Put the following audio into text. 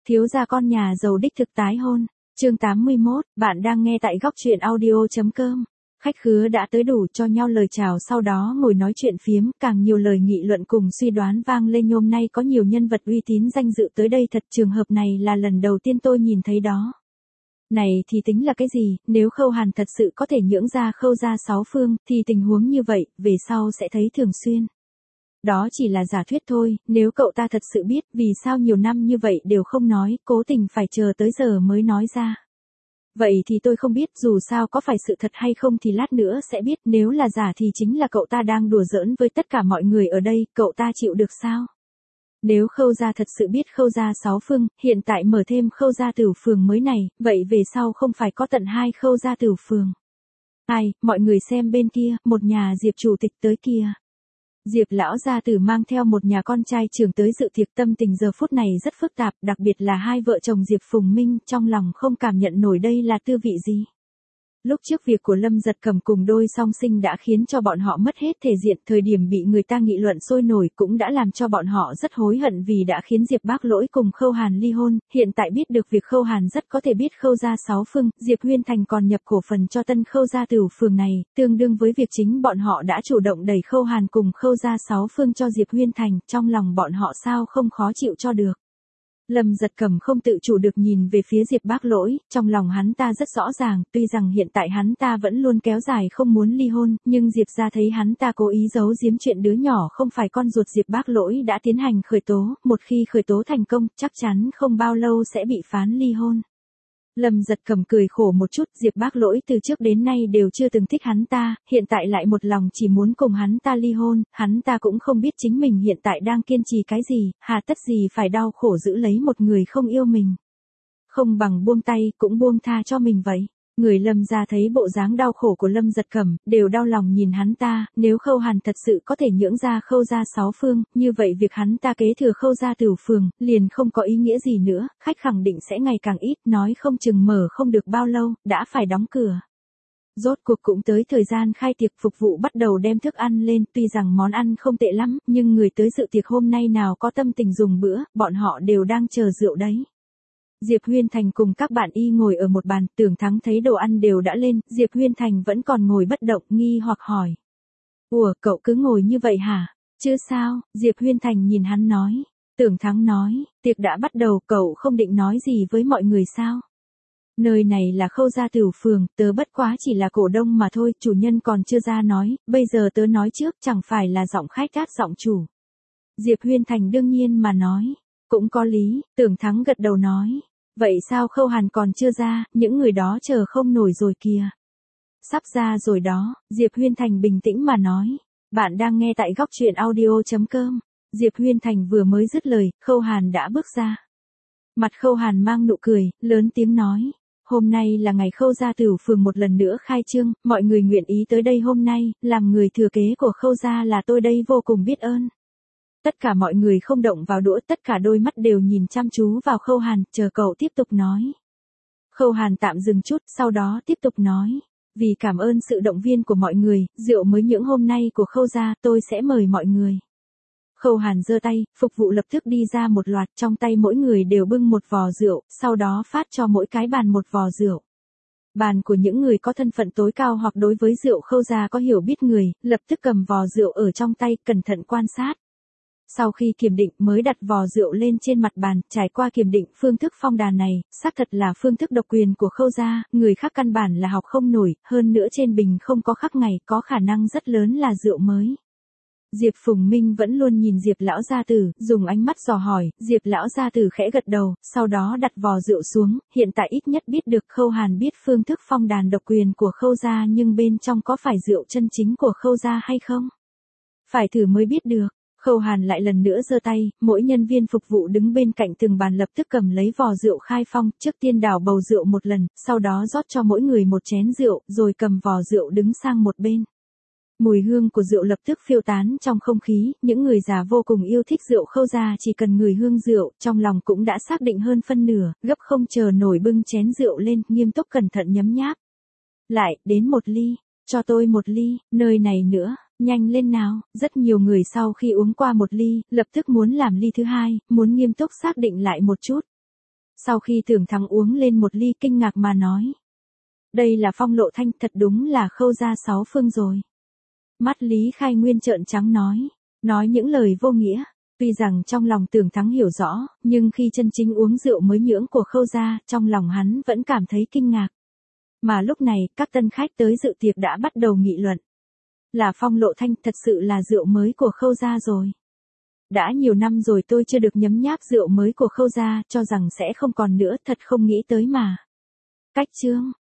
Thiếu gia con nhà giàu đích thực tái hôn. Chương 81, bạn đang nghe tại góc truyện audio.com. Khách khứa đã tới đủ cho nhau lời chào, sau đó ngồi nói chuyện phiếm, càng nhiều lời nghị luận cùng suy đoán vang lên. Hôm nay có nhiều nhân vật uy tín danh dự tới đây thật, trường hợp này là lần đầu tiên tôi nhìn thấy đó. Này thì tính là cái gì, nếu Khâu Hàn thật sự có thể nhưỡng ra Khâu gia 6 phương, thì tình huống như vậy, về sau sẽ thấy thường xuyên. Đó chỉ là giả thuyết thôi, nếu cậu ta thật sự biết vì sao nhiều năm như vậy đều không nói, cố tình phải chờ tới giờ mới nói ra. Vậy thì tôi không biết, dù sao có phải sự thật hay không thì lát nữa sẽ biết, nếu là giả thì chính là cậu ta đang đùa giỡn với tất cả mọi người ở đây, cậu ta chịu được sao? Nếu Khâu gia thật sự biết Khâu gia 6 phương, hiện tại mở thêm Khâu gia Tửu phường mới này, vậy về sau không phải có tận 2 Khâu gia Tửu phường. Ai, mọi người xem bên kia, một nhà Diệp chủ tịch tới kìa. Diệp lão gia tử mang theo một nhà con trai trưởng tới dự tiệc, tâm tình giờ phút này rất phức tạp, đặc biệt là hai vợ chồng Diệp Phùng Minh, trong lòng không cảm nhận nổi đây là tư vị gì. Lúc trước việc của Lâm Giật Cầm cùng đôi song sinh đã khiến cho bọn họ mất hết thể diện, thời điểm bị người ta nghị luận sôi nổi cũng đã làm cho bọn họ rất hối hận vì đã khiến Diệp Bác Lỗi cùng Khâu Hàn ly hôn, hiện tại biết được việc Khâu Hàn rất có thể biết Khâu gia 6 phương, Diệp Huyên Thành còn nhập cổ phần cho tân Khâu gia Tửu phường này, tương đương với việc chính bọn họ đã chủ động đẩy Khâu Hàn cùng Khâu gia 6 phương cho Diệp Huyên Thành, trong lòng bọn họ sao không khó chịu cho được. Lâm Giật Cầm không tự chủ được nhìn về phía Diệp Bác Lỗi, trong lòng hắn ta rất rõ ràng, tuy rằng hiện tại hắn ta vẫn luôn kéo dài không muốn ly hôn, nhưng Diệp gia thấy hắn ta cố ý giấu giếm chuyện đứa nhỏ không phải con ruột Diệp Bác Lỗi đã tiến hành khởi tố, một khi khởi tố thành công, chắc chắn không bao lâu sẽ bị phán ly hôn. Lâm Giật Cầm cười khổ một chút, Diệp Bác Lỗi từ trước đến nay đều chưa từng thích hắn ta, hiện tại lại một lòng chỉ muốn cùng hắn ta ly hôn, hắn ta cũng không biết chính mình hiện tại đang kiên trì cái gì, hà tất gì phải đau khổ giữ lấy một người không yêu mình. Không bằng buông tay, cũng buông tha cho mình vậy. Người Lâm gia thấy bộ dáng đau khổ của Lâm Giật Cầm, đều đau lòng nhìn hắn ta, nếu Khâu Hàn thật sự có thể nhưỡng ra Khâu gia 6 phương, như vậy việc hắn ta kế thừa Khâu gia Tửu phường, liền không có ý nghĩa gì nữa, khách khẳng định sẽ ngày càng ít, nói không chừng mở không được bao lâu, đã phải đóng cửa. Rốt cuộc cũng tới thời gian khai tiệc, phục vụ bắt đầu đem thức ăn lên, tuy rằng món ăn không tệ lắm, nhưng người tới dự tiệc hôm nay nào có tâm tình dùng bữa, bọn họ đều đang chờ rượu đấy. Diệp Huyên Thành cùng các bạn y ngồi ở một bàn, Tưởng Thắng thấy đồ ăn đều đã lên, Diệp Huyên Thành vẫn còn ngồi bất động, nghi hoặc hỏi. Ủa, cậu cứ ngồi như vậy hả? Chứ sao? Diệp Huyên Thành nhìn hắn nói. Tưởng Thắng nói, tiệc đã bắt đầu, cậu không định nói gì với mọi người sao? Nơi này là Khâu gia Tửu phường, tớ bất quá chỉ là cổ đông mà thôi, chủ nhân còn chưa ra nói, bây giờ tớ nói trước, chẳng phải là giọng khách gát giọng chủ. Diệp Huyên Thành đương nhiên mà nói. Cũng có lý, Tưởng Thắng gật đầu nói. Vậy sao Khâu Hàn còn chưa ra, những người đó chờ không nổi rồi kìa. Sắp ra rồi đó, Diệp Huyên Thành bình tĩnh mà nói. Bạn đang nghe tại góc truyện audio.com. Diệp Huyên Thành vừa mới dứt lời, Khâu Hàn đã bước ra. Mặt Khâu Hàn mang nụ cười, lớn tiếng nói. Hôm nay là ngày Khâu gia Tửu phường một lần nữa khai trương, mọi người nguyện ý tới đây hôm nay, làm người thừa kế của Khâu gia là tôi đây vô cùng biết ơn. Tất cả mọi người không động vào đũa, tất cả đôi mắt đều nhìn chăm chú vào Khâu Hàn, chờ cậu tiếp tục nói. Khâu Hàn tạm dừng chút, sau đó tiếp tục nói. Vì cảm ơn sự động viên của mọi người, rượu mới những hôm nay của Khâu gia, tôi sẽ mời mọi người. Khâu Hàn giơ tay, phục vụ lập tức đi ra một loạt, trong tay mỗi người đều bưng một vò rượu, sau đó phát cho mỗi cái bàn một vò rượu. Bàn của những người có thân phận tối cao hoặc đối với rượu Khâu gia có hiểu biết người, lập tức cầm vò rượu ở trong tay, cẩn thận quan sát. Sau khi kiểm định mới đặt vò rượu lên trên mặt bàn, trải qua kiểm định phương thức phong đàn này, xác thật là phương thức độc quyền của Khâu gia, người khác căn bản là học không nổi, hơn nữa trên bình không có khắc ngày, có khả năng rất lớn là rượu mới. Diệp Phùng Minh vẫn luôn nhìn Diệp lão gia tử, dùng ánh mắt dò hỏi, Diệp lão gia tử khẽ gật đầu, sau đó đặt vò rượu xuống, hiện tại ít nhất biết được Khâu Hàn biết phương thức phong đàn độc quyền của Khâu gia, nhưng bên trong có phải rượu chân chính của Khâu gia hay không? Phải thử mới biết được. Khâu Hàn lại lần nữa giơ tay, mỗi nhân viên phục vụ đứng bên cạnh từng bàn lập tức cầm lấy vò rượu khai phong, trước tiên đảo bầu rượu một lần, sau đó rót cho mỗi người một chén rượu, rồi cầm vò rượu đứng sang một bên. Mùi hương của rượu lập tức phiêu tán trong không khí, những người già vô cùng yêu thích rượu Khâu gia chỉ cần ngửi hương rượu, trong lòng cũng đã xác định hơn phân nửa, gấp không chờ nổi bưng chén rượu lên, nghiêm túc cẩn thận nhấm nháp. Lại, đến một ly, cho tôi một ly, nơi này nữa. Nhanh lên nào, rất nhiều người sau khi uống qua một ly, lập tức muốn làm ly thứ hai, muốn nghiêm túc xác định lại một chút. Sau khi Tưởng Thắng uống lên một ly kinh ngạc mà nói. Đây là Phong Lộ Thanh, thật đúng là Khâu gia sáu phương rồi. Mắt Lý Khai Nguyên trợn trắng nói những lời vô nghĩa. Tuy rằng trong lòng Tưởng Thắng hiểu rõ, nhưng khi chân chính uống rượu mới nhưỡng của Khâu gia, trong lòng hắn vẫn cảm thấy kinh ngạc. Mà lúc này, các tân khách tới dự tiệc đã bắt đầu nghị luận. Là Phong Lộ Thanh, thật sự là rượu mới của Khâu gia rồi. Đã nhiều năm rồi tôi chưa được nhấm nháp rượu mới của Khâu gia, cho rằng sẽ không còn nữa, thật không nghĩ tới mà. Cách chương